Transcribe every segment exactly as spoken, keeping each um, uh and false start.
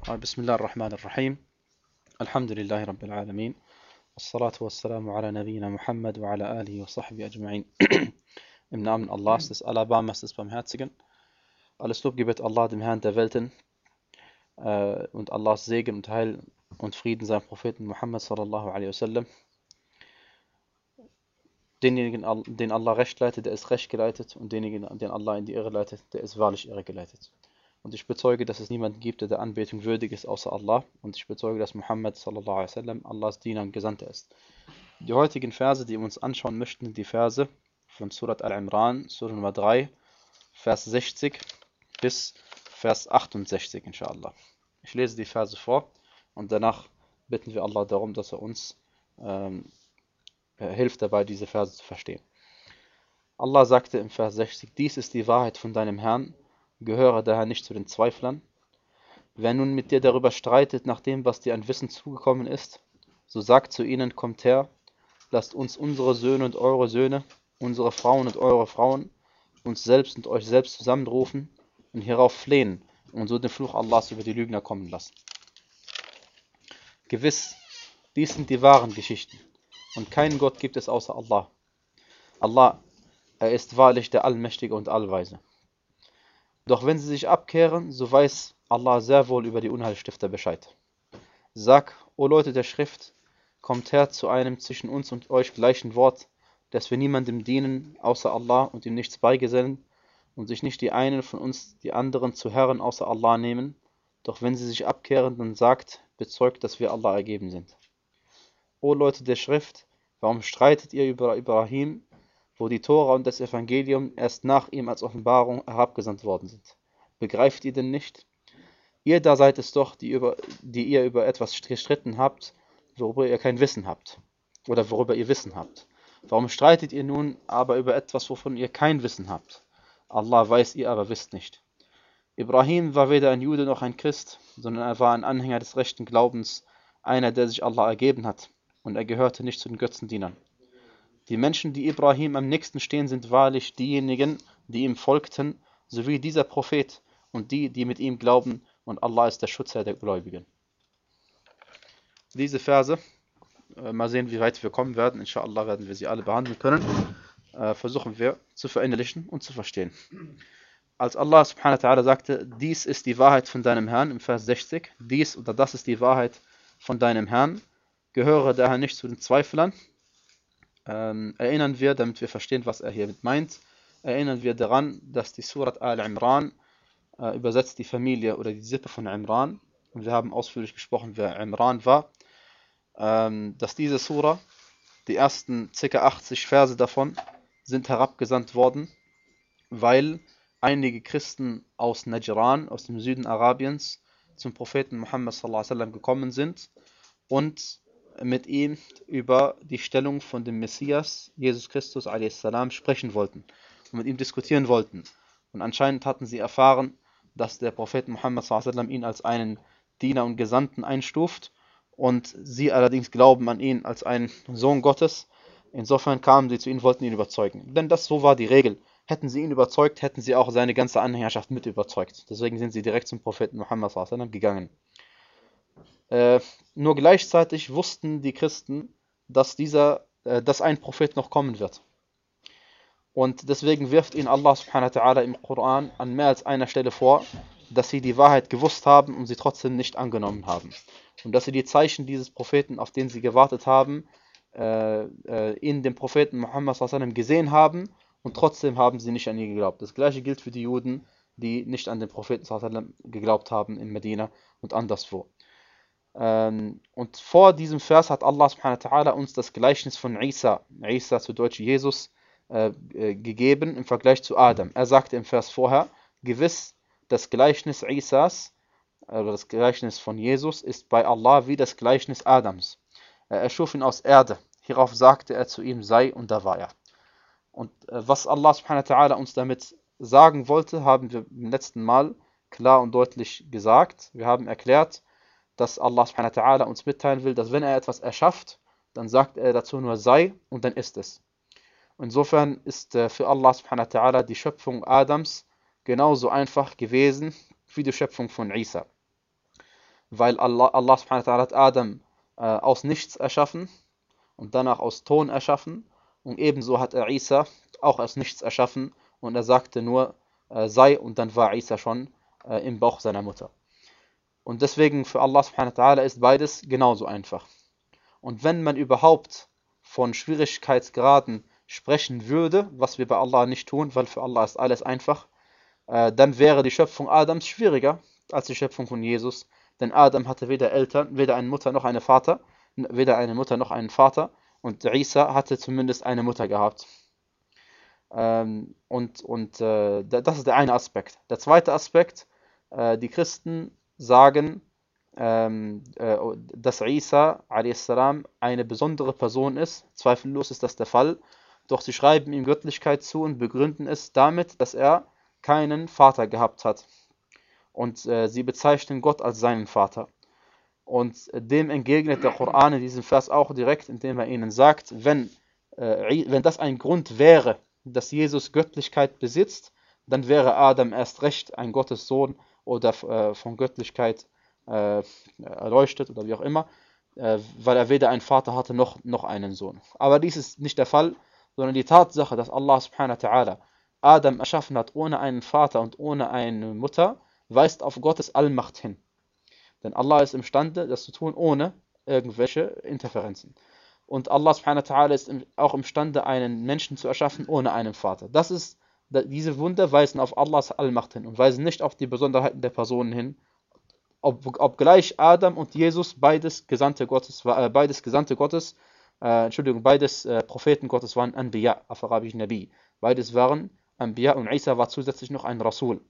بسم الله الرحمن الرحيم. الحمد لله رب العالمين، والصلاة والسلام على نبينا Muhammad wa ala alihi wa sahbihi ajma'in. Im Namen Allahs, des Alabamas, des Barmherzigen. Alles Lob gebet Allah, dem Herrn der Welten, äh, und Allahs Segen und Heil und Frieden seinem Propheten Muhammad sallallahu alaihi wasallam. Denjenigen, den Allah recht leitet, der ist recht geleitet, und denjenigen, den Allah in die Irre leitet, der ist wahrlich irre geleitet. Und ich bezeuge, dass es niemanden gibt, der der Anbetung würdig ist, außer Allah. Und ich bezeuge, dass Muhammad sallallahu alaihi wasallam Allahs Diener und Gesandter ist. Die heutigen Verse, die wir uns anschauen möchten, sind die Verse von Surat Al-Imran, Surah Nummer drei, Vers sechzig bis Vers achtundsechzig, inshallah. Ich lese die Verse vor und danach bitten wir Allah darum, dass er uns ähm, hilft dabei, diese Verse zu verstehen. Allah sagte im Vers sechzig: Dies ist die Wahrheit von deinem Herrn, gehöre daher nicht zu den Zweiflern. Wer nun mit dir darüber streitet, nach dem, was dir an Wissen zugekommen ist, so sagt zu ihnen: Kommt her, lasst uns unsere Söhne und eure Söhne, unsere Frauen und eure Frauen, uns selbst und euch selbst zusammenrufen und hierauf flehen und so den Fluch Allahs über die Lügner kommen lassen. Gewiss, dies sind die wahren Geschichten, und keinen Gott gibt es außer Allah. Allah, er ist wahrlich der Allmächtige und Allweise. Doch wenn sie sich abkehren, so weiß Allah sehr wohl über die Unheilstifter Bescheid. Sag, o Leute der Schrift, kommt her zu einem zwischen uns und euch gleichen Wort, dass wir niemandem dienen, außer Allah, und ihm nichts beigesellen, und sich nicht die einen von uns die anderen zu Herren außer Allah nehmen. Doch wenn sie sich abkehren, dann sagt, bezeugt, dass wir Allah ergeben sind. O Leute der Schrift, warum streitet ihr über Ibrahim, wo die Tora und das Evangelium erst nach ihm als Offenbarung herabgesandt worden sind? Begreift ihr denn nicht? Ihr da seid es doch, die, über, die ihr über etwas gestritten habt, worüber ihr kein Wissen habt, oder worüber ihr Wissen habt. Warum streitet ihr nun aber über etwas, wovon ihr kein Wissen habt? Allah weiß, ihr aber wisst nicht. Ibrahim war weder ein Jude noch ein Christ, sondern er war ein Anhänger des rechten Glaubens, einer, der sich Allah ergeben hat, und er gehörte nicht zu den Götzendienern. Die Menschen, die Ibrahim am nächsten stehen, sind wahrlich diejenigen, die ihm folgten, sowie dieser Prophet und die, die mit ihm glauben, und Allah ist der Schutzherr der Gläubigen. Diese Verse, äh, mal sehen, wie weit wir kommen werden. Inshallah werden wir sie alle behandeln können. Äh, versuchen wir zu verinnerlichen und zu verstehen. Als Allah subhanahu wa ta'ala sagte, dies ist die Wahrheit von deinem Herrn, im Vers sechzig, dies oder das ist die Wahrheit von deinem Herrn, gehöre daher nicht zu den Zweiflern. Ähm, erinnern wir, damit wir verstehen, was er hiermit meint, erinnern wir daran, dass die Surat Al-Imran äh, übersetzt die Familie oder die Sippe von Imran, und wir haben ausführlich gesprochen, wer Imran war, ähm, dass diese Sura, die ersten ca. achtzig Verse davon, sind herabgesandt worden, weil einige Christen aus Najran, aus dem Süden Arabiens, zum Propheten Muhammad sallallahu alaihi wasallam gekommen sind und mit ihm über die Stellung von dem Messias, Jesus Christus a s. sprechen wollten und mit ihm diskutieren wollten. Und anscheinend hatten sie erfahren, dass der Prophet Muhammad sallallahu alaihi wasallam ihn als einen Diener und Gesandten einstuft, und sie allerdings glauben an ihn als einen Sohn Gottes. Insofern kamen sie zu ihm, wollten ihn überzeugen. Denn das so war die Regel. Hätten sie ihn überzeugt, hätten sie auch seine ganze Anhängerschaft mit überzeugt. Deswegen sind sie direkt zum Propheten Muhammad sallallahu alaihi wasallam gegangen. Äh, nur gleichzeitig wussten die Christen, dass, dieser, äh, dass ein Prophet noch kommen wird. Und deswegen wirft ihnen Allah subhanahu wa ta'ala im Koran an mehr als einer Stelle vor, dass sie die Wahrheit gewusst haben und sie trotzdem nicht angenommen haben. Und dass sie die Zeichen dieses Propheten, auf den sie gewartet haben, äh, äh, in dem Propheten Muhammad sallallahu alaihi wasallam gesehen haben, und trotzdem haben sie nicht an ihn geglaubt. Das gleiche gilt für die Juden, die nicht an den Propheten sallallahu alaihi wasallam geglaubt haben in Medina und anderswo. Ähm, und vor diesem Vers hat Allah subhanahu wa ta'ala uns das Gleichnis von Isa, Isa zu Deutsch Jesus, äh, äh, gegeben im Vergleich zu Adam. Er sagte im Vers vorher, gewiss, das Gleichnis Isas, oder das Gleichnis von Jesus, ist bei Allah wie das Gleichnis Adams. Er erschuf ihn aus Erde. Hierauf sagte er zu ihm, sei, und da war er. Und äh, was Allah subhanahu wa ta'ala uns damit sagen wollte, haben wir im letzten Mal klar und deutlich gesagt. Wir haben erklärt, dass Allah subhanahu wa ta'ala uns mitteilen will, dass wenn er etwas erschafft, dann sagt er dazu nur sei, und dann ist es. Insofern ist äh, für Allah subhanahu wa ta'ala die Schöpfung Adams genauso einfach gewesen wie die Schöpfung von Isa. weil Allah, Allah subhanahu wa ta'ala hat Adam äh, aus nichts erschaffen und danach aus Ton erschaffen und ebenso hat er Isa auch aus nichts erschaffen und er sagte nur äh, sei und dann war Isa schon äh, im Bauch seiner Mutter. Und deswegen für Allah subhanahu wa ta'ala ist beides genauso einfach. Und wenn man überhaupt von Schwierigkeitsgraden sprechen würde, was wir bei Allah nicht tun, weil für Allah ist alles einfach, äh, dann wäre die Schöpfung Adams schwieriger als die Schöpfung von Jesus. Denn Adam hatte weder Eltern, weder eine Mutter noch einen Vater, weder eine Mutter noch einen Vater. Und Isa hatte zumindest eine Mutter gehabt. Ähm, und und äh, das ist der eine Aspekt. Der zweite Aspekt, äh, die Christen sagen, ähm, äh, dass Isa a s. eine besondere Person ist. Zweifellos ist das der Fall. Doch sie schreiben ihm Göttlichkeit zu und begründen es damit, dass er keinen Vater gehabt hat. Und äh, sie bezeichnen Gott als seinen Vater. Und äh, dem entgegnet der Koran in diesem Vers auch direkt, indem er ihnen sagt, wenn, äh, wenn das ein Grund wäre, dass Jesus Göttlichkeit besitzt, dann wäre Adam erst recht ein Gottessohn oder äh, von Göttlichkeit äh, erleuchtet oder wie auch immer, äh, weil er weder einen Vater hatte noch, noch einen Sohn. Aber dies ist nicht der Fall, sondern die Tatsache, dass Allah subhanahu wa ta'ala Adam erschaffen hat ohne einen Vater und ohne eine Mutter, weist auf Gottes Allmacht hin. Denn Allah ist imstande, das zu tun, ohne irgendwelche Interferenzen. Und Allah subhanahu wa ta'ala ist auch imstande, einen Menschen zu erschaffen ohne einen Vater. Das ist, diese Wunder weisen auf Allahs Allmacht hin und weisen nicht auf die Besonderheiten der Personen hin, ob, obgleich Adam und Jesus beides Gesandte Gottes, äh, beides Gesandte Gottes, äh, Entschuldigung, beides äh, Propheten Gottes waren Anbiya, auf Arabisch Nabi. Beides waren Anbiya und Isa war zusätzlich noch ein Rasul.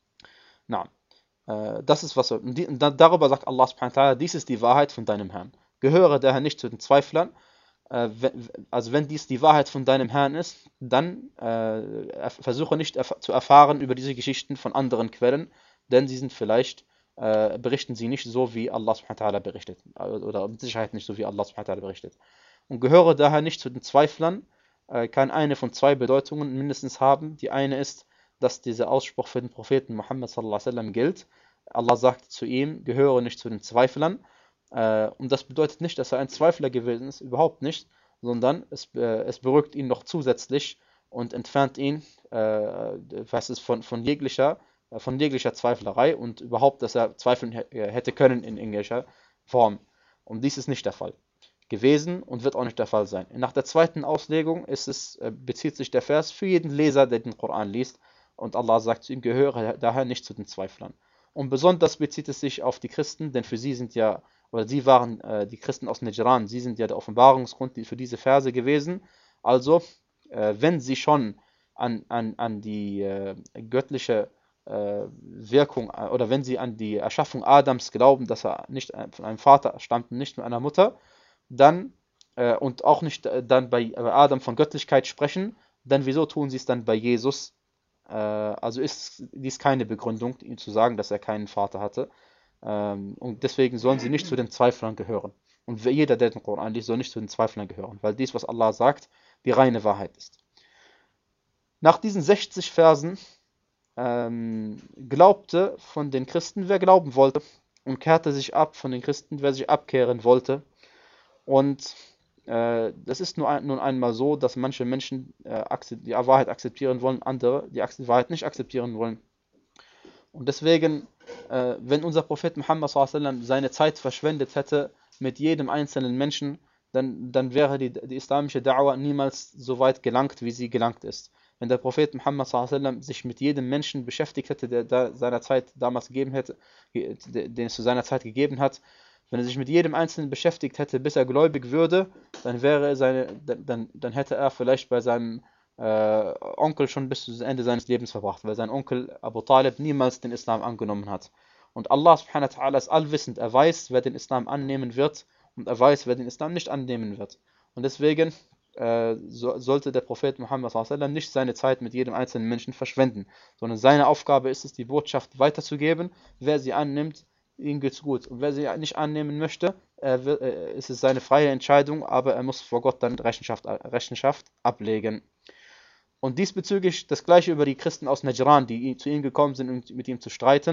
Na, äh, das ist was, und, die, und darüber sagt Allah subhanahu wa ta'ala, dies ist die Wahrheit von deinem Herrn. Gehöre daher nicht zu den Zweiflern, äh, wenn, also wenn dies die Wahrheit von deinem Herrn ist, dann äh, versuche nicht erf zu erfahren über diese Geschichten von anderen Quellen, denn sie sind vielleicht Äh, berichten sie nicht so, wie Allah subhanahu wa ta'ala berichtet. Oder mit Sicherheit nicht so, wie Allah subhanahu wa ta'ala berichtet. Und gehöre daher nicht zu den Zweiflern, äh, kann eine von zwei Bedeutungen mindestens haben. Die eine ist, dass dieser Ausspruch für den Propheten Muhammad sallallahu alaihi wasallam gilt. Allah sagt zu ihm, gehöre nicht zu den Zweiflern. Äh, und das bedeutet nicht, dass er ein Zweifler gewesen ist, überhaupt nicht, sondern es, äh, es beruhigt ihn noch zusätzlich und entfernt ihn äh, was ist von, von jeglicher von jeglicher Zweiflerei und überhaupt, dass er zweifeln hätte können in irgendwelcher Form. Und dies ist nicht der Fall gewesen und wird auch nicht der Fall sein. Nach der zweiten Auslegung ist es, bezieht sich der Vers für jeden Leser, der den Koran liest, und Allah sagt zu ihm, gehöre daher nicht zu den Zweiflern. Und besonders bezieht es sich auf die Christen, denn für sie sind ja, oder sie waren äh, die Christen aus Najran, sie sind ja der Offenbarungsgrund für diese Verse gewesen. Also, äh, wenn sie schon an, an, an die äh, göttliche Wirkung, oder wenn sie an die Erschaffung Adams glauben, dass er nicht von einem Vater stammt und nicht von einer Mutter, dann äh, und auch nicht äh, dann bei Adam von Göttlichkeit sprechen, dann wieso tun sie es dann bei Jesus? Äh, also ist dies keine Begründung, ihm zu sagen, dass er keinen Vater hatte. Ähm, und deswegen sollen sie nicht zu den Zweiflern gehören. Und jeder, der den Koran liest, soll nicht zu den Zweiflern gehören, weil dies, was Allah sagt, die reine Wahrheit ist. Nach diesen sechzig Versen Ähm, glaubte von den Christen, wer glauben wollte, und kehrte sich ab von den Christen, wer sich abkehren wollte. Und äh, das ist nur ein, nun einmal so, dass manche Menschen äh, die Wahrheit akzeptieren wollen, andere die Wahrheit nicht akzeptieren wollen. Und deswegen, äh, wenn unser Prophet Muhammad sallallahu alaihi wasallam seine Zeit verschwendet hätte mit jedem einzelnen Menschen, dann, dann wäre die, die islamische Da'wah niemals so weit gelangt, wie sie gelangt ist. Wenn der Prophet Muhammad sallallahu alaihi wasallam sich mit jedem Menschen beschäftigt hätte, der da seiner Zeit damals gegeben hätte, den es zu seiner Zeit gegeben hat, wenn er sich mit jedem Einzelnen beschäftigt hätte, bis er gläubig würde, dann wäre seine, dann, dann hätte er vielleicht bei seinem äh, Onkel schon bis zum Ende seines Lebens verbracht, weil sein Onkel Abu Talib niemals den Islam angenommen hat. Und Allah subhanahu wa ta'ala ist allwissend, er weiß, wer den Islam annehmen wird und er weiß, wer den Islam nicht annehmen wird. Und deswegen So, sollte der Prophet Muhammad sallallahu alaihi wasallam nicht seine Zeit mit jedem einzelnen Menschen verschwenden, sondern seine Aufgabe ist es, die Botschaft weiterzugeben. Wer sie annimmt, ihm geht's gut. Und wer sie nicht annehmen möchte, äh, will, äh, ist es seine freie Entscheidung, aber er muss vor Gott dann Rechenschaft, Rechenschaft ablegen. Und diesbezüglich das gleiche über die Christen aus Najran, die zu ihm gekommen sind, um mit ihm zu streiten.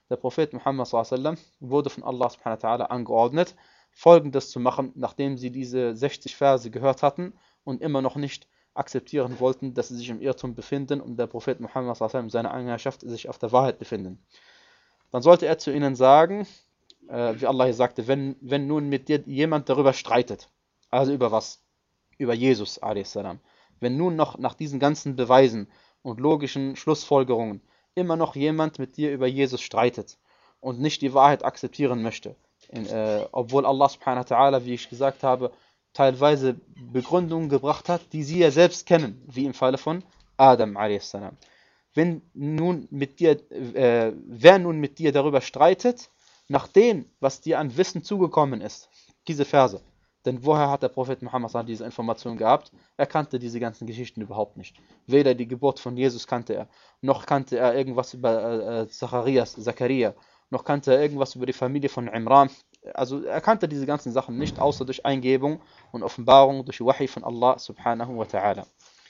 Der Prophet Muhammad sallallahu alaihi wasallam wurde von Allah subhanahu wa ta'ala angeordnet, Folgendes zu machen, nachdem sie diese sechzig Verse gehört hatten und immer noch nicht akzeptieren wollten, dass sie sich im Irrtum befinden und der Prophet Muhammad sallallahu alaihi wasallam seine Anhängerschaft sich auf der Wahrheit befinden. Dann sollte er zu ihnen sagen, äh, wie Allah hier sagte, wenn, wenn nun mit dir jemand darüber streitet, also über was? Über Jesus a s. Wenn nun noch nach diesen ganzen Beweisen und logischen Schlussfolgerungen immer noch jemand mit dir über Jesus streitet und nicht die Wahrheit akzeptieren möchte, in, äh, obwohl Allah subhanahu wa ta'ala, wie ich gesagt habe, teilweise Begründungen gebracht hat, die sie ja selbst kennen, wie im Falle von Adam a s. Wenn nun mit dir, äh, wer nun mit dir darüber streitet, nach dem, was dir an Wissen zugekommen ist, diese Verse. Denn woher hat der Prophet Muhammad diese Information gehabt? Er kannte diese ganzen Geschichten überhaupt nicht. Weder die Geburt von Jesus kannte er, noch kannte er irgendwas über äh, Zacharias, Zakaria, noch kannte er irgendwas über die Familie von Imran. Also er kannte diese ganzen Sachen nicht, außer durch Eingebung und Offenbarung, durch Wahi von Allah subhanahu wa ta'ala.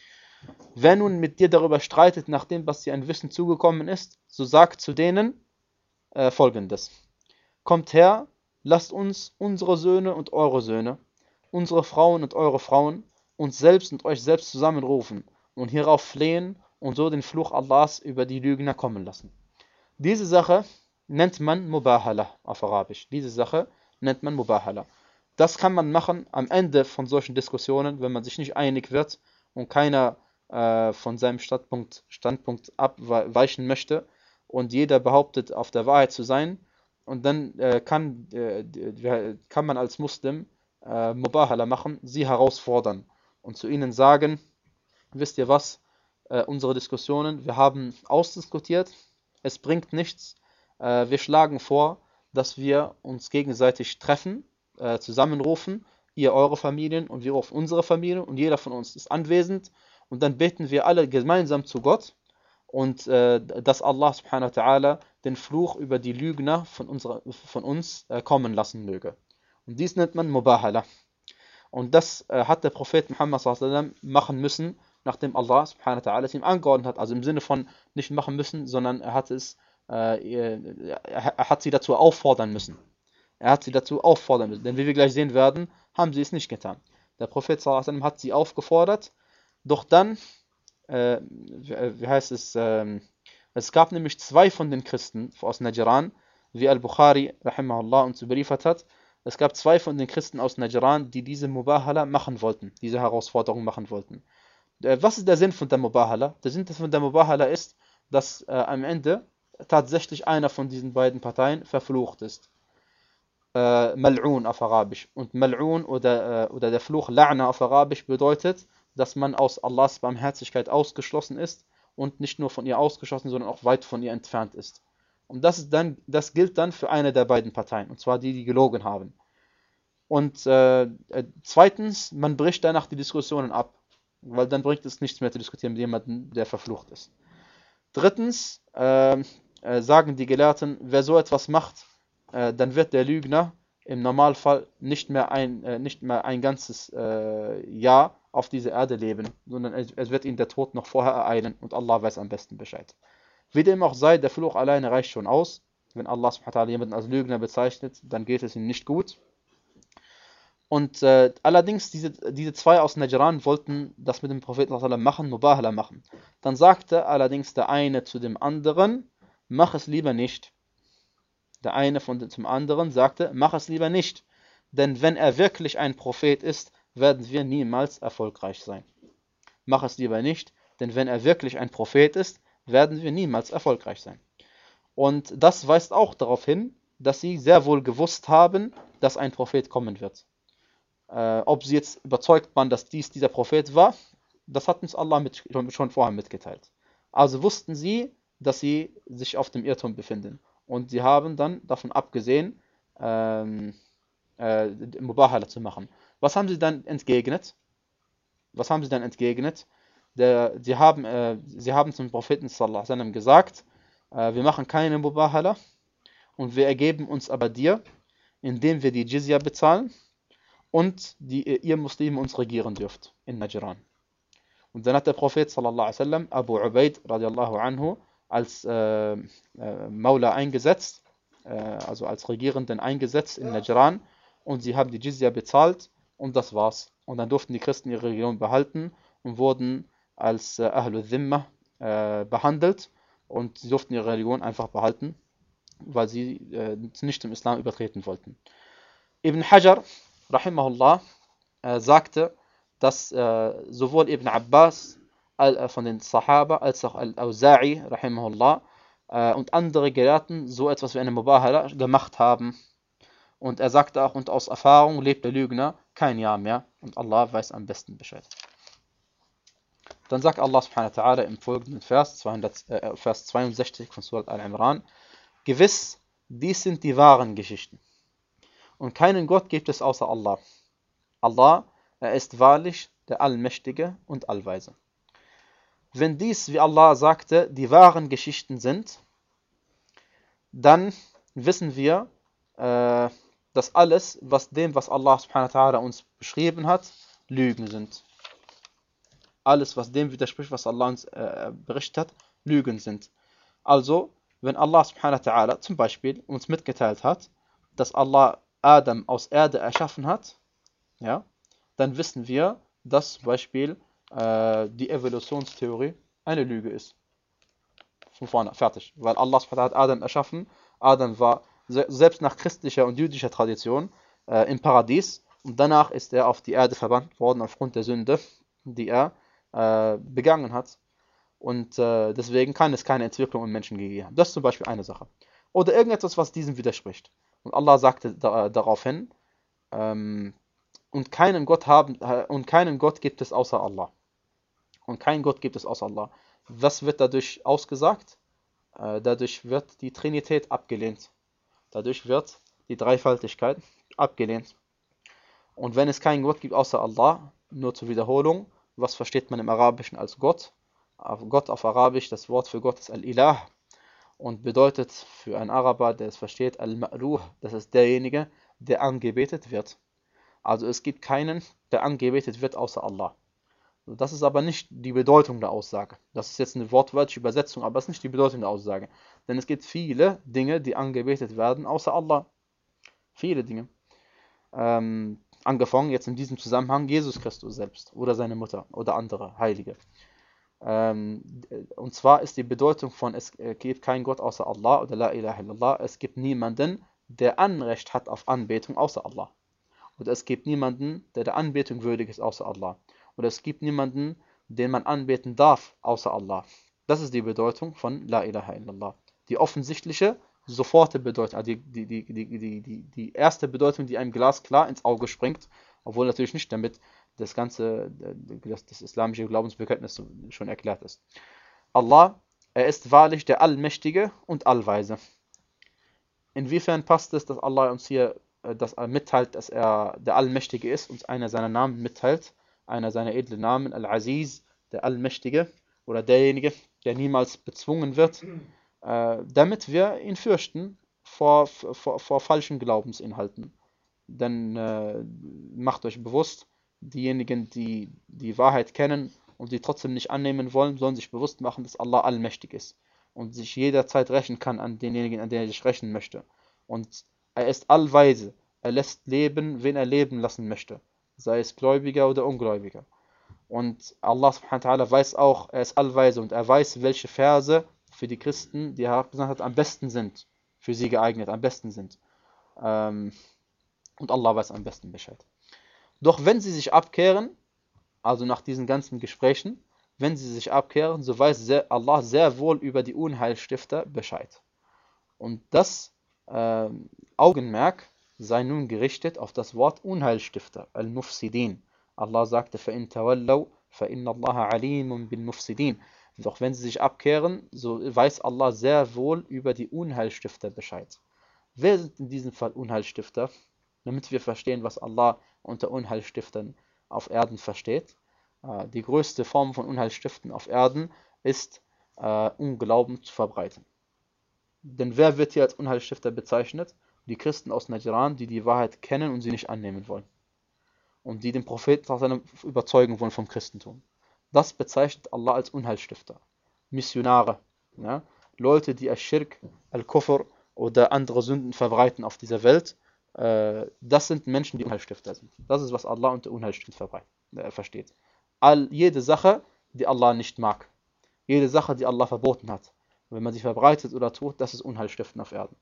Wer nun mit dir darüber streitet, nachdem was dir an Wissen zugekommen ist, so sagt zu denen äh, Folgendes. Kommt her, lasst uns unsere Söhne und eure Söhne, unsere Frauen und eure Frauen, uns selbst und euch selbst zusammenrufen und hierauf flehen und so den Fluch Allahs über die Lügner kommen lassen. Diese Sache nennt man Mubahala auf Arabisch. Diese Sache nennt man Mubahala. Das kann man machen am Ende von solchen Diskussionen, wenn man sich nicht einig wird und keiner äh, von seinem Standpunkt, Standpunkt abweichen möchte und jeder behauptet, auf der Wahrheit zu sein. Und dann äh, kann, äh, kann man als Muslim äh, Mubahala machen, sie herausfordern und zu ihnen sagen, wisst ihr was, äh, unsere Diskussionen, wir haben ausdiskutiert, es bringt nichts, äh, wir schlagen vor, dass wir uns gegenseitig treffen, äh, zusammenrufen, ihr eure Familien und wir rufen unsere Familien und jeder von uns ist anwesend und dann beten wir alle gemeinsam zu Gott und äh, dass Allah subhanahu wa ta'ala den Fluch über die Lügner von, unserer, von uns äh, kommen lassen möge. Und dies nennt man Mubahala. Und das äh, hat der Prophet Muhammad sallallahu alaihi wasallam machen müssen, nachdem Allah subhanahu wa ta'ala es ihm angeordnet hat. Also im Sinne von nicht machen müssen, sondern er hat es, äh, er hat sie dazu auffordern müssen. Er hat sie dazu auffordern müssen. Denn wie wir gleich sehen werden, haben sie es nicht getan. Der Prophet sallallahu alaihi wasallam hat sie aufgefordert, doch dann, äh, wie heißt es, äh, es gab nämlich zwei von den Christen aus Najran, wie Al-Bukhari rahimahullah uns überliefert hat. Es gab zwei von den Christen aus Najran, die diese Mubahala machen wollten, diese Herausforderung machen wollten. Was ist der Sinn von der Mubahala? Der Sinn von der Mubahala ist, dass äh, am Ende tatsächlich einer von diesen beiden Parteien verflucht ist. Äh, Mal'un auf Arabisch. Und Mal'un oder, äh, oder der Fluch La'na auf Arabisch bedeutet, dass man aus Allahs Barmherzigkeit ausgeschlossen ist und nicht nur von ihr ausgeschlossen, sondern auch weit von ihr entfernt ist. Und das, ist dann, das gilt dann für eine der beiden Parteien, und zwar die, die gelogen haben. Und äh, zweitens, man bricht danach die Diskussionen ab, weil dann bringt es nichts mehr zu diskutieren mit jemandem, der verflucht ist. Drittens äh, äh, sagen die Gelehrten, wer so etwas macht, äh, dann wird der Lügner im Normalfall nicht mehr ein, äh, nicht mehr ein ganzes äh, Jahr auf dieser Erde leben, sondern es, es wird ihn der Tod noch vorher ereilen und Allah weiß am besten Bescheid. Wie dem auch sei, der Fluch alleine reicht schon aus. Wenn Allah subhanahu wa ta'ala jemanden als Lügner bezeichnet, dann geht es ihm nicht gut. Und äh, allerdings, diese, diese zwei aus Najran wollten das mit dem Propheten machen, Mubahala machen. Dann sagte allerdings der eine zu dem anderen, mach es lieber nicht. Der eine von dem, zum anderen sagte, mach es lieber nicht. Denn wenn er wirklich ein Prophet ist, werden wir niemals erfolgreich sein. Mach es lieber nicht, denn wenn er wirklich ein Prophet ist, werden wir niemals erfolgreich sein. Und das weist auch darauf hin, dass sie sehr wohl gewusst haben, dass ein Prophet kommen wird. Äh, ob sie jetzt überzeugt waren, dass dies dieser Prophet war, das hat uns Allah mit, schon vorher mitgeteilt. Also wussten sie, dass sie sich auf dem Irrtum befinden. Und sie haben dann davon abgesehen, ähm, äh, Mubahala zu machen. Was haben sie dann entgegnet? Was haben sie dann entgegnet? Der, sie, haben, äh, sie haben zum Propheten sallallahu alaihi wasallam gesagt, äh, wir machen keine Mubahala und wir ergeben uns aber dir, indem wir die Jizya bezahlen und die, ihr Muslime uns regieren dürft in Najran. Und dann hat der Prophet sallallahu alaihi wasallam Abu Ubaid radiallahu anhu als äh, äh, Maula eingesetzt, äh, also als Regierenden eingesetzt in Najran, und sie haben die Jizya bezahlt und das war's. Und dann durften die Christen ihre Religion behalten und wurden als äh, Ahlul Dhimma äh, behandelt, und sie durften ihre Religion einfach behalten, weil sie äh, nicht im Islam übertreten wollten. Ibn Hajar, rahimahullah, äh, sagte, dass äh, sowohl Ibn Abbas äh, von den Sahaba als auch Al-Awza'i, rahimahullah, äh, und andere Gelehrten so etwas wie eine Mubahala gemacht haben. Und er sagte auch, und aus Erfahrung lebt der Lügner kein Jahr mehr, und Allah weiß am besten Bescheid. Dann sagt Allah subhanahu wa ta'ala im folgenden Vers, zweihundert, äh, Vers zweiundsechzig von Surat Al-Imran: Gewiss, dies sind die wahren Geschichten. Und keinen Gott gibt es außer Allah. Allah, er ist wahrlich der Allmächtige und Allweise. Wenn dies, wie Allah sagte, die wahren Geschichten sind, dann wissen wir, äh, dass alles, was dem, was Allah subhanahu wa ta'ala uns beschrieben hat, Lügen sind. Alles, was dem widerspricht, was Allah uns äh, berichtet hat, Lügen sind. Also, wenn Allah subhanahu wa ta'ala zum Beispiel uns mitgeteilt hat, dass Allah Adam aus Erde erschaffen hat, ja, dann wissen wir, dass zum Beispiel äh, die Evolutionstheorie eine Lüge ist. Von vorne, fertig. Weil Allah subhanahu wa ta'ala hat Adam erschaffen. Adam war se selbst nach christlicher und jüdischer Tradition äh, im Paradies, und danach ist er auf die Erde verbannt worden aufgrund der Sünde, die er äh, begangen hat. Und äh, deswegen kann es keine Entwicklung im Menschen gegeben haben. Das ist zum Beispiel eine Sache. Oder irgendetwas, was diesem widerspricht. Und Allah sagte da, daraufhin, ähm, und keinen Gott haben, äh, und keinen Gott gibt es außer Allah. Und keinen Gott gibt es außer Allah. Was wird dadurch ausgesagt? Äh, dadurch wird die Trinität abgelehnt. Dadurch wird die Dreifaltigkeit abgelehnt. Und wenn es keinen Gott gibt außer Allah, nur zur Wiederholung, was versteht man im Arabischen als Gott? Gott auf Arabisch, das Wort für Gott ist Al-Ilah und bedeutet für einen Araber, der es versteht, Al-Ma'luh, das ist derjenige, der angebetet wird. Also es gibt keinen, der angebetet wird außer Allah. Das ist aber nicht die Bedeutung der Aussage. Das ist jetzt eine wortwörtliche Übersetzung, aber es ist nicht die Bedeutung der Aussage. Denn es gibt viele Dinge, die angebetet werden, außer Allah. Viele Dinge. Ähm, angefangen jetzt in diesem Zusammenhang Jesus Christus selbst oder seine Mutter oder andere Heilige. Ähm, und zwar ist die Bedeutung von es gibt keinen Gott außer Allah oder La ilaha illallah, es gibt niemanden, der Anrecht hat auf Anbetung außer Allah. Oder es gibt niemanden, der der Anbetung würdig ist außer Allah. Oder es gibt niemanden, den man anbeten darf außer Allah. Das ist die Bedeutung von La ilaha illallah. Die offensichtliche, sofortige Bedeutung, also die, die, die, die, die, die, die erste Bedeutung, die einem glasklar ins Auge springt, obwohl natürlich nicht damit das ganze, das, das islamische Glaubensbekenntnis schon erklärt ist. Allah, er ist wahrlich der Allmächtige und Allweise. Inwiefern passt es, dass Allah uns hier dass er mitteilt, dass er der Allmächtige ist, uns einer seiner Namen mitteilt, einer seiner edlen Namen, Al-Aziz, der Allmächtige, oder derjenige, der niemals bezwungen wird, äh, damit wir ihn fürchten vor, vor, vor falschen Glaubensinhalten. Denn äh, macht euch bewusst, diejenigen, die die Wahrheit kennen und die trotzdem nicht annehmen wollen, sollen sich bewusst machen, dass Allah allmächtig ist und sich jederzeit rächen kann an denjenigen, an denen er sich rächen möchte. Und er ist allweise, er lässt leben, wen er leben lassen möchte, sei es Gläubiger oder Ungläubiger. Und Allah subhanahu wa ta'ala weiß auch, er ist allweise und er weiß, welche Verse für die Christen, die er gesagt hat, am besten sind, für sie geeignet, am besten sind. Ähm, und Allah weiß am besten Bescheid. Doch wenn sie sich abkehren, also nach diesen ganzen Gesprächen, wenn sie sich abkehren, so weiß sehr, Allah sehr wohl über die Unheilstifter Bescheid. Und das äh, Augenmerk sei nun gerichtet auf das Wort Unheilstifter, Al-Mufsidin. Allah sagte, فَإِن تَوَلَّوْا فَإِنَّ اللَّهَ عَلِيمٌ بِالْمُفْسِدِينَ. Doch wenn sie sich abkehren, so weiß Allah sehr wohl über die Unheilstifter Bescheid. Wer sind in diesem Fall Unheilstifter? Damit wir verstehen, was Allah unter Unheilstiftern auf Erden versteht. Äh, die größte Form von Unheilstiften auf Erden ist, äh, Unglauben zu verbreiten. Denn wer wird hier als Unheilstifter bezeichnet? Die Christen aus Najran, die die Wahrheit kennen und sie nicht annehmen wollen. Und die den Propheten aus seiner überzeugen wollen vom Christentum. Das bezeichnet Allah als Unheilstifter. Missionare. Ja? Leute, die Aschirk, Al-Kufr oder andere Sünden verbreiten auf dieser Welt, äh, das sind Menschen, die Unheilstifter sind. Das ist, was Allah unter Unheilstift verbreitet, äh, versteht. All, jede Sache, die Allah nicht mag, jede Sache, die Allah verboten hat, wenn man sie verbreitet oder tut, das ist Unheilstiften auf Erden.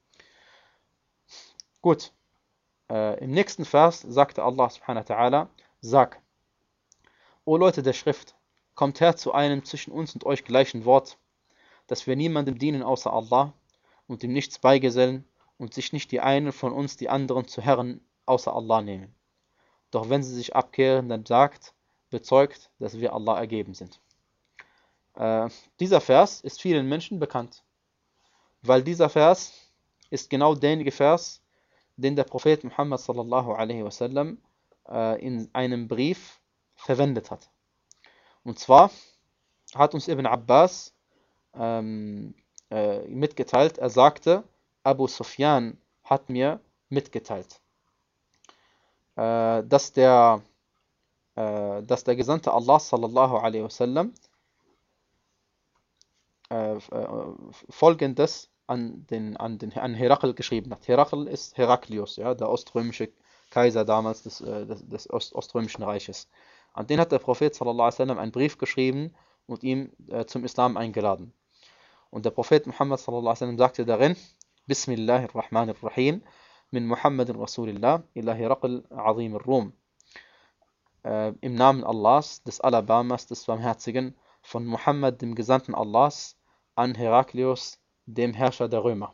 Gut, äh, im nächsten Vers sagte Allah subhanahu wa ta'ala, sag, O Leute der Schrift, kommt her zu einem zwischen uns und euch gleichen Wort, dass wir niemandem dienen außer Allah und ihm nichts beigesellen und sich nicht die einen von uns die anderen zu Herren außer Allah nehmen. Doch wenn sie sich abkehren, dann sagt, bezeugt, dass wir Allah ergeben sind. Äh, dieser Vers ist vielen Menschen bekannt, weil dieser Vers ist genau derjenige Vers, den der Prophet Muhammad sallallahu alaihi wasallam äh, in einem Brief verwendet hat. Und zwar hat uns Ibn Abbas ähm, äh, mitgeteilt, er sagte, Abu Sufyan hat mir mitgeteilt, äh, dass, der, äh, dass der Gesandte Allah sallallahu alaihi wasallam äh, äh, folgendes an, den, an, den, an Herakl geschrieben hat. Herakl ist Heraklius, ja, der oströmische Kaiser damals des, äh, des, des Ost Oströmischen Reiches. An den hat der Prophet sallallahu alaihi wasallam einen Brief geschrieben und ihn äh, zum Islam eingeladen. Und der Prophet Muhammad sallallahu alaihi wasallam sagte darin, Bismillahirrahmanirrahim, min Muhammadin Rasulillah, ila Herakl Azim al-Rum. Äh, Im Namen Allahs, des Alabamas, des Barmherzigen, von Muhammad, dem Gesandten Allahs, an Heraklius, dem Herrscher der Römer.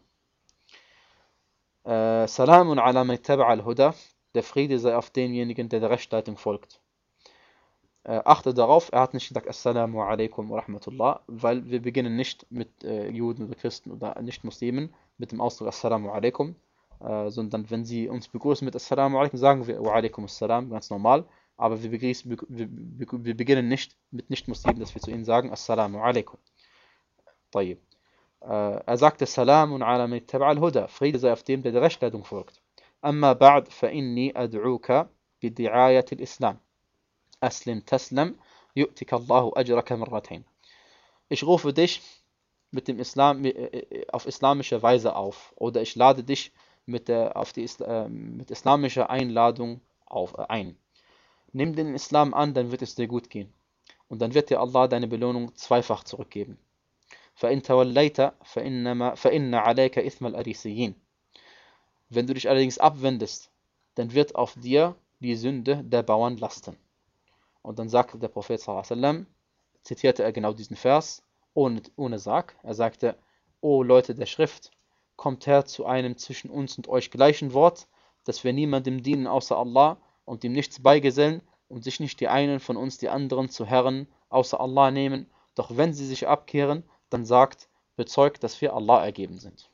Äh, Salamun ala man taba'a al-Huda, der Friede sei auf denjenigen, der der Rechtsleitung folgt. Äh, achte darauf, er hat nicht gesagt Assalamu alaikum wa rahmatullah, weil wir beginnen nicht mit äh, Juden oder Christen oder Nicht-Muslimen mit dem Ausdruck Assalamu alaikum, äh, sondern wenn sie uns begrüßen mit Assalamu alaikum, sagen wir Wa alaikum assalam, ganz normal, aber wir, begrüßen, wir, wir, wir beginnen nicht mit Nicht-Muslimen, dass wir zu ihnen sagen Assalamu alaikum. طيب. Äh, er sagte Salamun ala man taba'a al-Huda, Friede sei auf dem, der der Rechtsleitung folgt. Amma ba'd fa inni ad'uka bi di'ayati al-Islam. Aslim taslam, yu'tika Allahu ajraka marratayn. Ich rufe dich mit dem Islam, auf islamische Weise auf, oder ich lade dich mit, der, auf die, äh, mit islamischer Einladung auf, äh, ein. Nimm den Islam an, dann wird es dir gut gehen. Und dann wird dir Allah deine Belohnung zweifach zurückgeben. فَإِن تَوَلَّيْتَ فَإِنَّ عَلَيْكَ إِثْمَ الْأَرِيسِيِّينَ. Wenn du dich allerdings abwendest, dann wird auf dir die Sünde der Bauern lasten. Und dann sagte der Prophet sallallahu alaihi wasallam, zitierte er genau diesen Vers, ohne, ohne Sag. Er sagte, O Leute der Schrift, kommt her zu einem zwischen uns und euch gleichen Wort, dass wir niemandem dienen außer Allah und ihm nichts beigesellen und sich nicht die einen von uns die anderen zu Herren außer Allah nehmen. Doch wenn sie sich abkehren, dann sagt, bezeugt, dass wir Allah ergeben sind.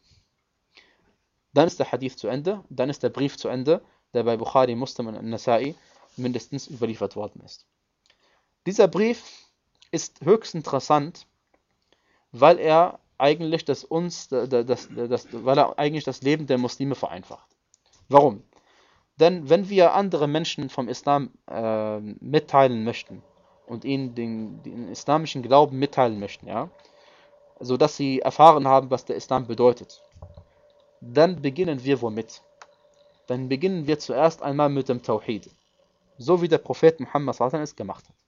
Dann ist der Hadith zu Ende, dann ist der Brief zu Ende, der bei Bukhari, Muslim und Nasa'i mindestens überliefert worden ist. Dieser Brief ist höchst interessant, weil er eigentlich das uns, das, das, das, weil er eigentlich das Leben der Muslime vereinfacht. Warum? Denn wenn wir andere Menschen vom Islam äh, mitteilen möchten und ihnen den, den islamischen Glauben mitteilen möchten, ja, so dass sie erfahren haben, was der Islam bedeutet, dann beginnen wir womit? Dann beginnen wir zuerst einmal mit dem Tawhid, so wie der Prophet Muhammad sallallahu alaihi wasallam es gemacht hat.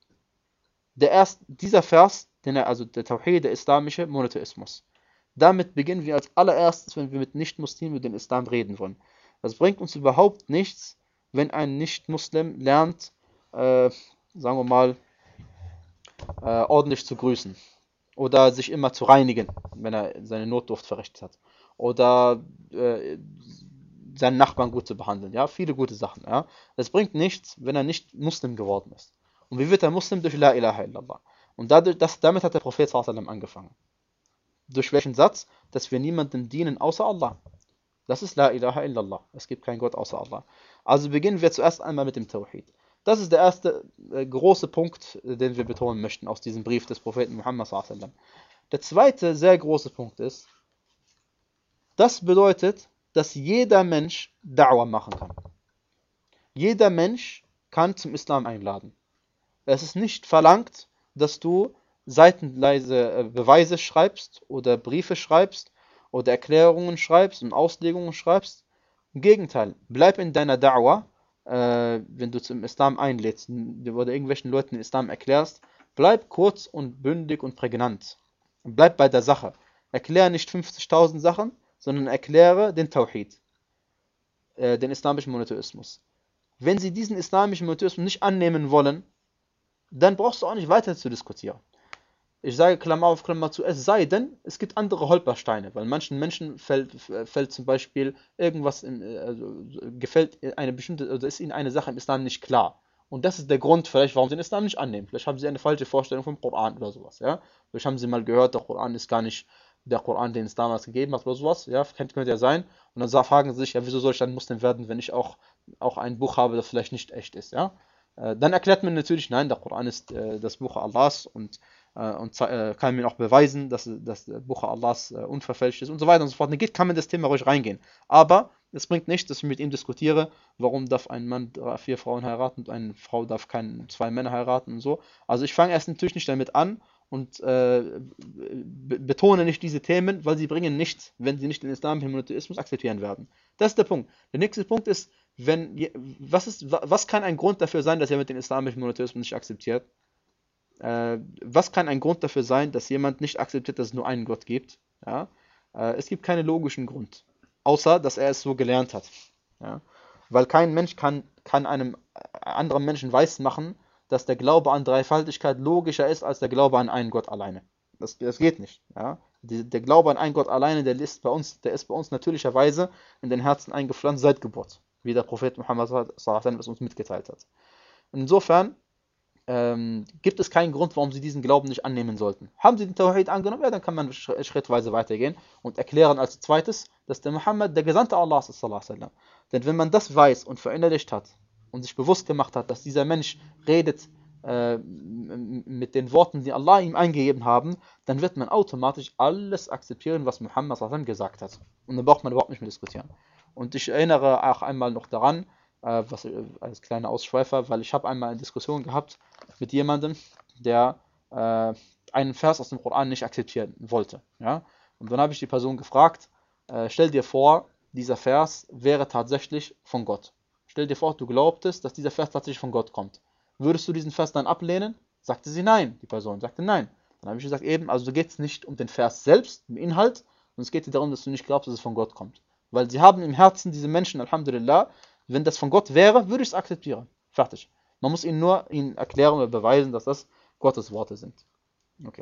Der erst, dieser Vers, den er, also der Tawhid, der islamische Monotheismus, damit beginnen wir als allererstes, wenn wir mit Nicht-Muslimen über den Islam reden wollen. Das bringt uns überhaupt nichts, wenn ein Nicht-Muslim lernt, äh, sagen wir mal, äh, ordentlich zu grüßen oder sich immer zu reinigen, wenn er seine Notdurft verrichtet hat, oder äh, seinen Nachbarn gut zu behandeln, ja, viele gute Sachen, ja. Das bringt nichts, wenn er nicht Muslim geworden ist. Und wie wird er Muslim? Durch La ilaha illallah. Und dadurch, das, damit hat der Prophet sallallahu alaihi wasallam angefangen. Durch welchen Satz? Dass wir niemandem dienen außer Allah. Das ist La ilaha illallah. Es gibt keinen Gott außer Allah. Also beginnen wir zuerst einmal mit dem Tawhid. Das ist der erste äh, große Punkt, äh, den wir betonen möchten aus diesem Brief des Propheten Muhammad sallallahu alaihi wasallam. Der zweite sehr große Punkt ist, das bedeutet, dass jeder Mensch Da'wah machen kann. Jeder Mensch kann zum Islam einladen. Es ist nicht verlangt, dass du seitenweise äh, Beweise schreibst oder Briefe schreibst oder Erklärungen schreibst und Auslegungen schreibst. Im Gegenteil, bleib in deiner Da'wah, äh, wenn du zum Islam einlädst oder irgendwelchen Leuten den Islam erklärst, bleib kurz und bündig und prägnant. Bleib bei der Sache. Erkläre nicht fünfzigtausend Sachen, sondern erkläre den Tawhid, äh, den islamischen Monotheismus. Wenn sie diesen islamischen Monotheismus nicht annehmen wollen, dann brauchst du auch nicht weiter zu diskutieren. Ich sage Klammer auf Klammer zu, es sei denn, es gibt andere Holpersteine, weil manchen Menschen fällt, fällt zum Beispiel irgendwas, in, also gefällt eine bestimmte, oder ist ihnen eine Sache im Islam nicht klar. Und das ist der Grund vielleicht, warum sie den Islam nicht annehmen. Vielleicht haben sie eine falsche Vorstellung vom Koran oder sowas. Ja? Vielleicht haben sie mal gehört, der Koran ist gar nicht der Koran, den es damals gegeben hat oder sowas. Ja, könnte, könnte ja sein. Und dann fragen sie sich, ja, wieso soll ich dann Muslim werden, wenn ich auch, auch ein Buch habe, das vielleicht nicht echt ist. Ja? Dann erklärt man natürlich, nein, der Koran ist äh, das Buch Allahs und, äh, und äh, kann mir auch beweisen, dass, dass das Buch Allahs äh, unverfälscht ist und so weiter und so fort. Dann geht, kann man das Thema ruhig reingehen. Aber es bringt nichts, dass ich mit ihm diskutiere, warum darf ein Mann drei, vier Frauen heiraten und eine Frau darf kein, zwei Männer heiraten und so. Also ich fange erst natürlich nicht damit an und äh, betone nicht diese Themen, weil sie bringen nichts, wenn sie nicht den islamischen Monotheismus akzeptieren werden. Das ist der Punkt. Der nächste Punkt ist, wenn, was, ist, was kann ein Grund dafür sein, dass jemand den islamischen Monotheismus nicht akzeptiert? Äh, was kann ein Grund dafür sein, dass jemand nicht akzeptiert, dass es nur einen Gott gibt? Ja? Äh, es gibt keinen logischen Grund, außer dass er es so gelernt hat. Ja? Weil kein Mensch kann, kann einem anderen Menschen weismachen, dass der Glaube an Dreifaltigkeit logischer ist als der Glaube an einen Gott alleine. Das, das geht nicht. Ja? Die, der Glaube an einen Gott alleine, der ist, bei uns, der ist bei uns natürlicherweise in den Herzen eingepflanzt seit Geburt, wie der Prophet Muhammad sallallahu alaihi wasallam es uns mitgeteilt hat. Insofern ähm, gibt es keinen Grund, warum sie diesen Glauben nicht annehmen sollten. Haben sie den Tawhid angenommen, ja, dann kann man schrittweise weitergehen und erklären als zweites, dass der Muhammad der Gesandte Allahs ist, sallallahu alaihi wasallam. Denn wenn man das weiß und verinnerlicht hat und sich bewusst gemacht hat, dass dieser Mensch redet äh, mit den Worten, die Allah ihm eingegeben haben, dann wird man automatisch alles akzeptieren, was Muhammad sallallahu alaihi wasallam gesagt hat. Und dann braucht man überhaupt nicht mehr diskutieren. Und ich erinnere auch einmal noch daran, äh, was äh, als kleiner Ausschweifer, weil ich habe einmal eine Diskussion gehabt mit jemandem, der äh, einen Vers aus dem Koran nicht akzeptieren wollte. Ja? Und dann habe ich die Person gefragt, äh, stell dir vor, dieser Vers wäre tatsächlich von Gott. Stell dir vor, du glaubtest, dass dieser Vers tatsächlich von Gott kommt. Würdest du diesen Vers dann ablehnen? Sagte sie nein. Die Person sagte nein. Dann habe ich gesagt, eben, also geht es nicht um den Vers selbst, im Inhalt, sondern es geht dir darum, dass du nicht glaubst, dass es von Gott kommt. Weil sie haben im Herzen, diese Menschen, Alhamdulillah, wenn das von Gott wäre, würde ich es akzeptieren. Fertig. Man muss ihnen nur ihnen erklären oder beweisen, dass das Gottes Worte sind. Okay.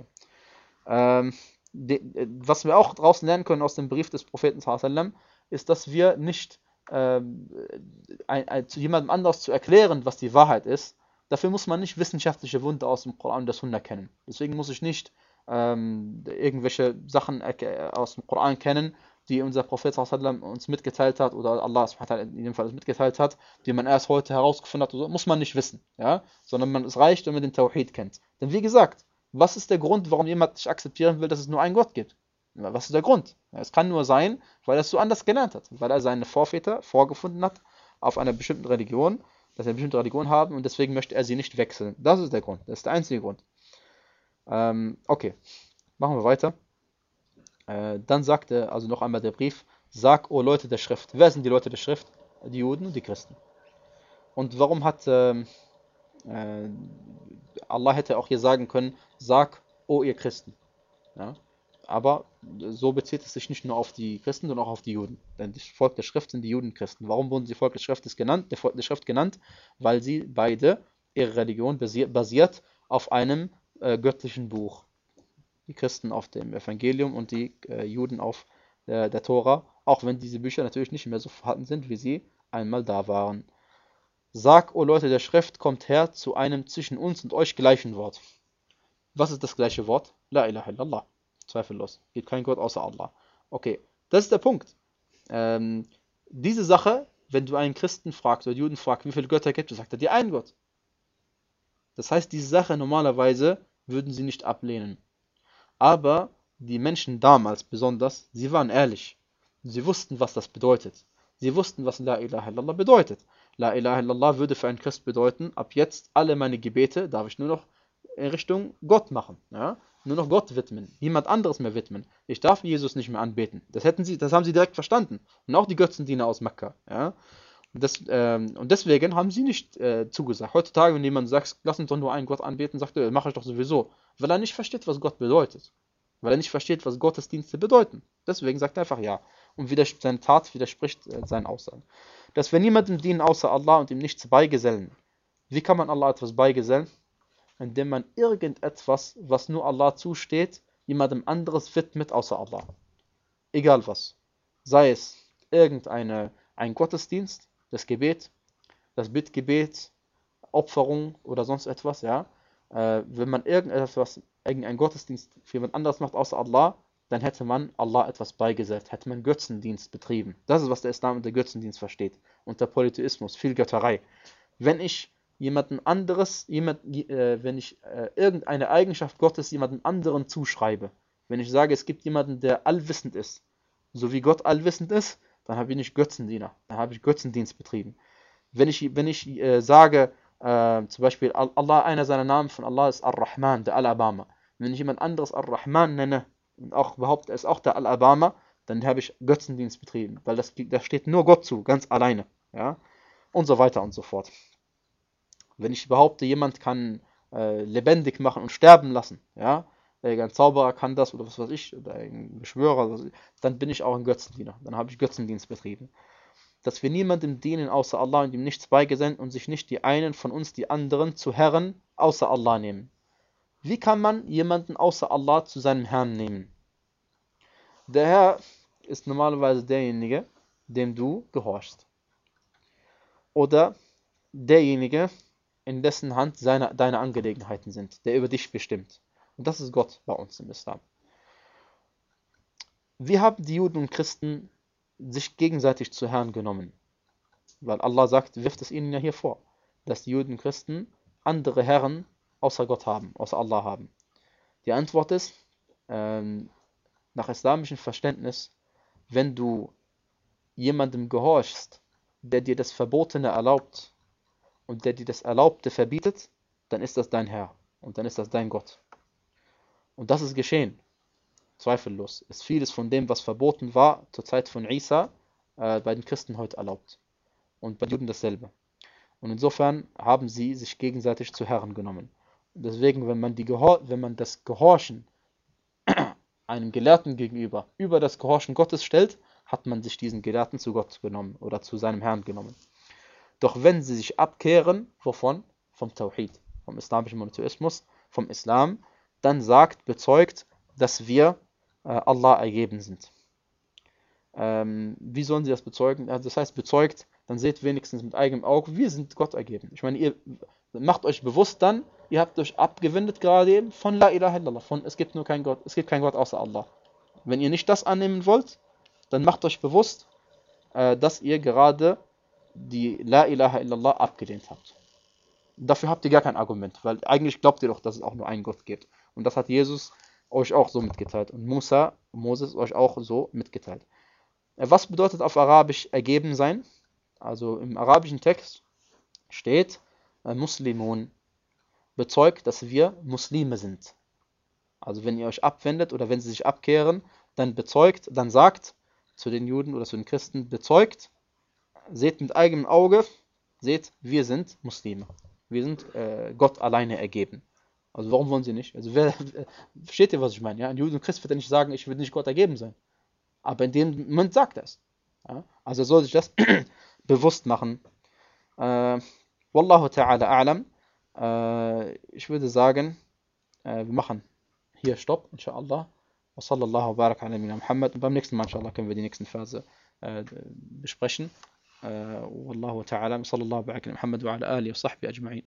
Ähm, die, was wir auch daraus lernen können aus dem Brief des Propheten sallallahu alaihi wasallam, ist, dass wir nicht ähm, ein, ein, zu jemandem anders zu erklären, was die Wahrheit ist. Dafür muss man nicht wissenschaftliche Wunder aus dem Koran und der Sunna kennen. Deswegen muss ich nicht ähm, irgendwelche Sachen aus dem Koran kennen, die unser Prophet sallallahu alaihi wasallam uns mitgeteilt hat oder Allah subhanahu wa ta'ala in dem Fall mitgeteilt hat, die man erst heute herausgefunden hat, so, muss man nicht wissen, ja, sondern man, es reicht, wenn man den Tawhid kennt. Denn wie gesagt, was ist der Grund, warum jemand nicht akzeptieren will, dass es nur einen Gott gibt? Was ist der Grund? Ja, es kann nur sein, weil er es so anders gelernt hat, weil er seine Vorväter vorgefunden hat auf einer bestimmten Religion, dass sie eine bestimmte Religion haben und deswegen möchte er sie nicht wechseln. Das ist der Grund, das ist der einzige Grund. Ähm, okay, machen wir weiter. Äh, dann sagte also noch einmal der Brief, sag, o Leute der Schrift. Wer sind die Leute der Schrift? Die Juden und die Christen. Und warum hat äh, äh, Allah hätte auch hier sagen können, sag, o ihr Christen. Ja? Aber so bezieht es sich nicht nur auf die Christen, sondern auch auf die Juden. Denn das Volk der Schrift sind die Judenchristen. Warum wurden sie Volk der Schrift genannt, der Volk der Schrift genannt? Weil sie beide, ihre Religion basiert, basiert auf einem äh, göttlichen Buch. Die Christen auf dem Evangelium und die äh, Juden auf äh, der Tora, auch wenn diese Bücher natürlich nicht mehr so vorhanden sind, wie sie einmal da waren. Sag, o Leute der Schrift, kommt her zu einem zwischen uns und euch gleichen Wort. Was ist das gleiche Wort? La ilaha illallah. Zweifellos. Gibt kein Gott außer Allah. Okay, das ist der Punkt. Ähm, diese Sache, wenn du einen Christen fragst oder Juden fragst, wie viele Götter gibt es, sagt er dir einen Gott. Das heißt, diese Sache normalerweise würden sie nicht ablehnen. Aber die Menschen damals besonders, sie waren ehrlich. Sie wussten, was das bedeutet. Sie wussten, was La ilaha illallah bedeutet. La ilaha illallah würde für einen Christ bedeuten, ab jetzt alle meine Gebete darf ich nur noch in Richtung Gott machen. Ja? Nur noch Gott widmen, niemand anderes mehr widmen. Ich darf Jesus nicht mehr anbeten. Das hätten sie, das haben sie direkt verstanden. Und auch die Götzendiener aus Mekka. Ja? Und, das, ähm, und deswegen haben sie nicht äh, zugesagt. Heutzutage, wenn jemand sagt, lass uns doch nur einen Gott anbeten, sagt er, mache ich doch sowieso. Weil er nicht versteht, was Gott bedeutet. Weil er nicht versteht, was Gottesdienste bedeuten. Deswegen sagt er einfach ja. Und widers- seine Tat widerspricht äh, seinen Aussagen. Dass wir niemandem dienen außer Allah und ihm nichts beigesellen. Wie kann man Allah etwas beigesellen? Indem man irgendetwas, was nur Allah zusteht, jemandem anderes widmet außer Allah. Egal was. Sei es irgendeine ein Gottesdienst, das Gebet, das Bittgebet, Opferung oder sonst etwas, ja. Äh, wenn man irgendetwas, irgendein Gottesdienst für jemand anderes macht außer Allah, dann hätte man Allah etwas beigesetzt, hätte man Götzendienst betrieben. Das ist, was der Islam unter Götzendienst versteht. Unter Polytheismus, viel Götterei. Wenn ich jemandem anderes, jemand, äh, wenn ich äh, irgendeine Eigenschaft Gottes jemandem anderen zuschreibe, wenn ich sage, es gibt jemanden, der allwissend ist, so wie Gott allwissend ist, dann habe ich nicht Götzendiener, dann habe ich Götzendienst betrieben. Wenn ich, wenn ich äh, sage, äh, zum Beispiel Allah, einer seiner Namen von Allah ist Ar-Rahman, der Al-Abama. Wenn ich jemand anderes Ar-Rahman nenne und auch behaupte, er ist auch der Al-Abama, dann habe ich Götzendienst betrieben, weil das, das steht nur Gott zu, ganz alleine. Ja? Und so weiter und so fort. Wenn ich behaupte, jemand kann äh, lebendig machen und sterben lassen, ja, ein Zauberer kann das oder was weiß ich, oder ein Beschwörer, dann bin ich auch ein Götzendiener. Dann habe ich Götzendienst betrieben. Dass wir niemandem dienen außer Allah und ihm nichts beigesellt und sich nicht die einen von uns die anderen zu Herren außer Allah nehmen. Wie kann man jemanden außer Allah zu seinem Herrn nehmen? Der Herr ist normalerweise derjenige, dem du gehorchst. Oder derjenige, in dessen Hand seine, deine Angelegenheiten sind, der über dich bestimmt. Und das ist Gott bei uns im Islam. Wie haben die Juden und Christen sich gegenseitig zu Herrn genommen? Weil Allah sagt, wirft es ihnen ja hier vor, dass die Juden und Christen andere Herren außer Gott haben, außer Allah haben. Die Antwort ist, ähm, nach islamischem Verständnis, wenn du jemandem gehorchst, der dir das Verbotene erlaubt und der dir das Erlaubte verbietet, dann ist das dein Herr und dann ist das dein Gott. Und das ist geschehen, zweifellos. Ist vieles von dem, was verboten war zur Zeit von Isa, äh, bei den Christen heute erlaubt. Und bei den Juden dasselbe. Und insofern haben sie sich gegenseitig zu Herren genommen. Und deswegen, wenn man, die Gehor wenn man das Gehorchen einem Gelehrten gegenüber über das Gehorchen Gottes stellt, hat man sich diesen Gelehrten zu Gott genommen oder zu seinem Herrn genommen. Doch wenn sie sich abkehren, wovon? Vom Tawhid, vom islamischen Monotheismus, vom Islam, dann sagt, bezeugt, dass wir äh, Allah ergeben sind. Ähm, wie sollen sie das bezeugen? Ja, das heißt, bezeugt, dann seht wenigstens mit eigenem Auge, wir sind Gott ergeben. Ich meine, ihr macht euch bewusst dann, ihr habt euch abgewendet gerade eben von La ilaha illallah, von es gibt nur kein Gott, es gibt kein Gott außer Allah. Wenn ihr nicht das annehmen wollt, dann macht euch bewusst, äh, dass ihr gerade die La ilaha illallah abgelehnt habt. Dafür habt ihr gar kein Argument, weil eigentlich glaubt ihr doch, dass es auch nur einen Gott gibt. Und das hat Jesus euch auch so mitgeteilt. Und Musa, Moses euch auch so mitgeteilt. Was bedeutet auf Arabisch ergeben sein? Also im arabischen Text steht äh, Muslimun, bezeugt, dass wir Muslime sind. Also wenn ihr euch abwendet oder wenn sie sich abkehren, dann bezeugt, dann sagt zu den Juden oder zu den Christen, bezeugt, seht mit eigenem Auge, seht, wir sind Muslime. Wir sind äh, Gott alleine ergeben. Also warum wollen sie nicht? Also wer, versteht ihr, was ich meine? Ja? Ein Jude und Christ wird ja nicht sagen, ich will nicht Gott ergeben sein. Aber in dem Moment sagt er es. Ja? Also er soll sich das bewusst machen. Äh, Wallahu ta'ala a'lam. Äh, ich würde sagen, äh, wir machen hier Stopp, inshallah. Wa sallallahu wa barak ala nabina Muhammad. Und beim nächsten Mal, inshallah, können wir die nächsten Verse äh, besprechen. Wallahu ta'ala. Sallallahu wa barak ala Muhammad wa ala alihi wa sahbihi ajma'in.